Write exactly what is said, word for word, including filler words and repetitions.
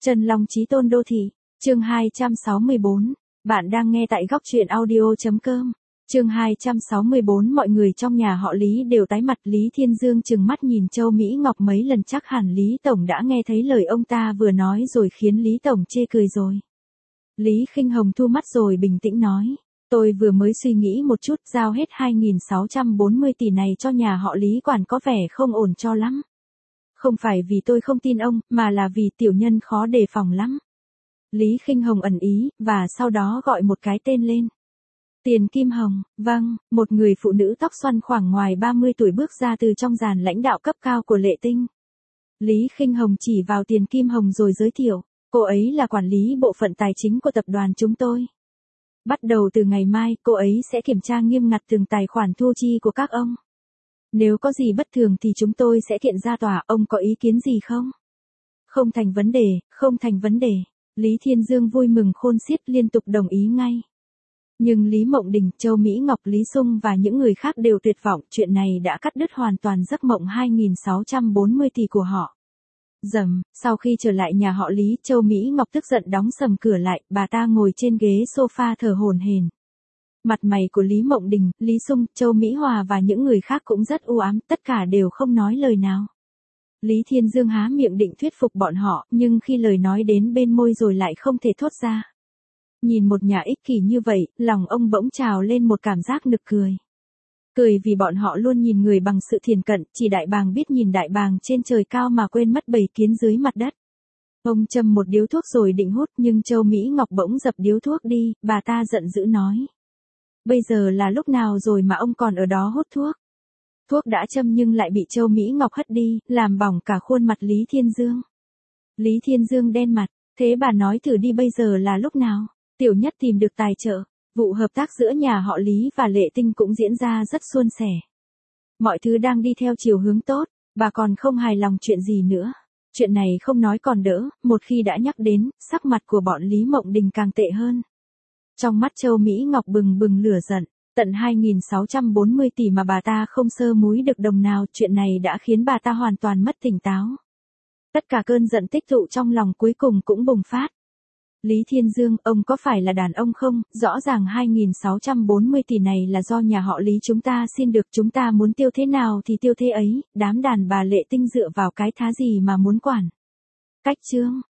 Trần Long Chí Tôn Đô Thị, chương hai trăm sáu mươi bốn. Bạn đang nghe tại góc truyện audio.com. Chương hai trăm sáu mươi bốn. Mọi người trong nhà họ Lý đều tái mặt. Lý Thiên Dương trừng mắt nhìn Châu Mỹ Ngọc mấy lần, chắc hẳn Lý Tổng đã nghe thấy lời ông ta vừa nói rồi khiến Lý Tổng chê cười rồi. Lý Khinh Hồng thu mắt rồi bình tĩnh nói. Tôi vừa mới suy nghĩ một chút, giao hết hai nghìn sáu trăm bốn mươi tỷ này cho nhà họ Lý quản có vẻ không ổn cho lắm. Không phải vì tôi không tin ông, mà là vì tiểu nhân khó đề phòng lắm. Lý Khinh Hồng ẩn ý, và sau đó gọi một cái tên lên. Tiền Kim Hồng. Vâng, một người phụ nữ tóc xoăn khoảng ngoài ba mươi tuổi bước ra từ trong dàn lãnh đạo cấp cao của Lệ Tinh. Lý Khinh Hồng chỉ vào Tiền Kim Hồng rồi giới thiệu, cô ấy là quản lý bộ phận tài chính của tập đoàn chúng tôi. Bắt đầu từ ngày mai, cô ấy sẽ kiểm tra nghiêm ngặt từng tài khoản thu chi của các ông. Nếu có gì bất thường thì chúng tôi sẽ kiện ra tòa, ông có ý kiến gì không? Không thành vấn đề, không thành vấn đề. Lý Thiên Dương vui mừng khôn xiết liên tục đồng ý ngay. Nhưng Lý Mộng Đình, Châu Mỹ Ngọc, Lý Sung và những người khác đều tuyệt vọng, chuyện này đã cắt đứt hoàn toàn giấc mộng hai nghìn sáu trăm bốn mươi tỷ của họ. Dầm, sau khi trở lại nhà họ Lý, Châu Mỹ Ngọc tức giận đóng sầm cửa lại, bà ta ngồi trên ghế sofa thở hổn hển. Mặt mày của Lý Mộng Đình, Lý Sung, Châu Mỹ Hòa và những người khác cũng rất u ám, tất cả đều không nói lời nào. Lý Thiên Dương há miệng định thuyết phục bọn họ, nhưng khi lời nói đến bên môi rồi lại không thể thốt ra. Nhìn một nhà ích kỷ như vậy, lòng ông bỗng trào lên một cảm giác nực cười. Cười vì bọn họ luôn nhìn người bằng sự thiền cận, chỉ đại bàng biết nhìn đại bàng trên trời cao mà quên mất bầy kiến dưới mặt đất. Ông châm một điếu thuốc rồi định hút, nhưng Châu Mỹ Ngọc bỗng dập điếu thuốc đi, bà ta giận dữ nói. Bây giờ là lúc nào rồi mà ông còn ở đó hút thuốc? Thuốc đã châm nhưng lại bị Châu Mỹ Ngọc hất đi, làm bỏng cả khuôn mặt Lý Thiên Dương. Lý Thiên Dương đen mặt, thế bà nói thử đi, bây giờ là lúc nào? Tiểu Nhất tìm được tài trợ, vụ hợp tác giữa nhà họ Lý và Lệ Tinh cũng diễn ra rất suôn sẻ. Mọi thứ đang đi theo chiều hướng tốt, bà còn không hài lòng chuyện gì nữa. Chuyện này không nói còn đỡ, một khi đã nhắc đến, sắc mặt của bọn Lý Mộng Đình càng tệ hơn. Trong mắt Châu Mỹ Ngọc bừng bừng lửa giận, tận hai nghìn sáu trăm bốn mươi tỷ mà bà ta không sơ múi được đồng nào, chuyện này đã khiến bà ta hoàn toàn mất tỉnh táo. Tất cả cơn giận tích tụ trong lòng cuối cùng cũng bùng phát. Lý Thiên Dương, ông có phải là đàn ông không? Rõ ràng hai nghìn sáu trăm bốn mươi tỷ này là do nhà họ Lý chúng ta xin được, chúng ta muốn tiêu thế nào thì tiêu thế ấy, đám đàn bà Lệ Tinh dựa vào cái thá gì mà muốn quản. Cách chương,